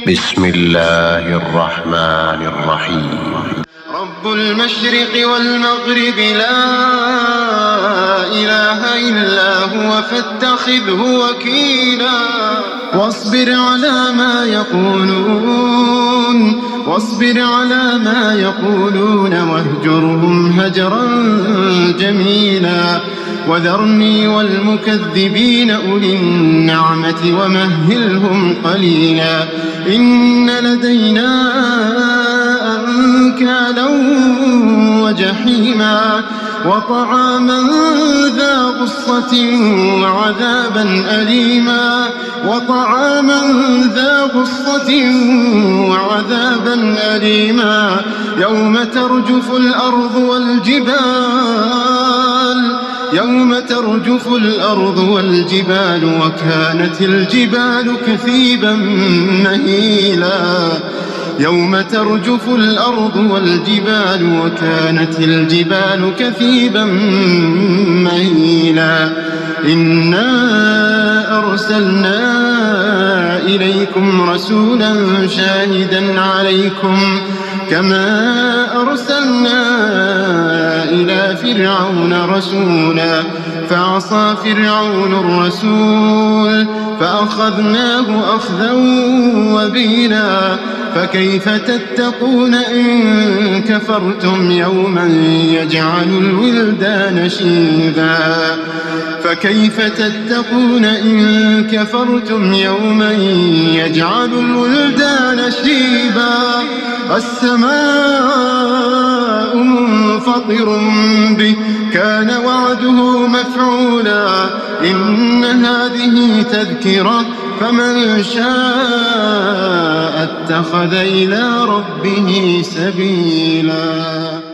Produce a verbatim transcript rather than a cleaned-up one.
بسم الله الرحمن الرحيم. رب المشرق والمغرب لا إله إلا هو فاتخذه وكيلا واصبر على ما يقولون واصبر على ما يقولون واهجرهم هجرا جميلا وذرني والمكذبين أولي النعمة ومهلهم قليلا إن لدينا أنكالا وجحيما وطعاما ذا غصة وعذابا أليما وطعاما ذا غصة وعذابا أليما يوم ترجف الأرض والجبال يوم ترجف الأرض والجبال وكانت الجبال كثيبا مهيلا يوم ترجف الأرض والجبال وكانت الجبال كثيبا مهيلا إنا أرسلنا إليكم رسولا شاهدا عليكم كما أرسلنا إلى فرعون رسولا فعصى فرعون الرسول فأخذناه أخذا وبيلا فكيف تتقون إن كفرتم يوما يجعل الولدان شيبا فكيف تتقون إن كفرتم يوما يجعل الولدان شيبا السماء منفطر به كان وعده مفعولا إن هذه تذكرة فمن شاء اتخذ إلى ربه سبيلا.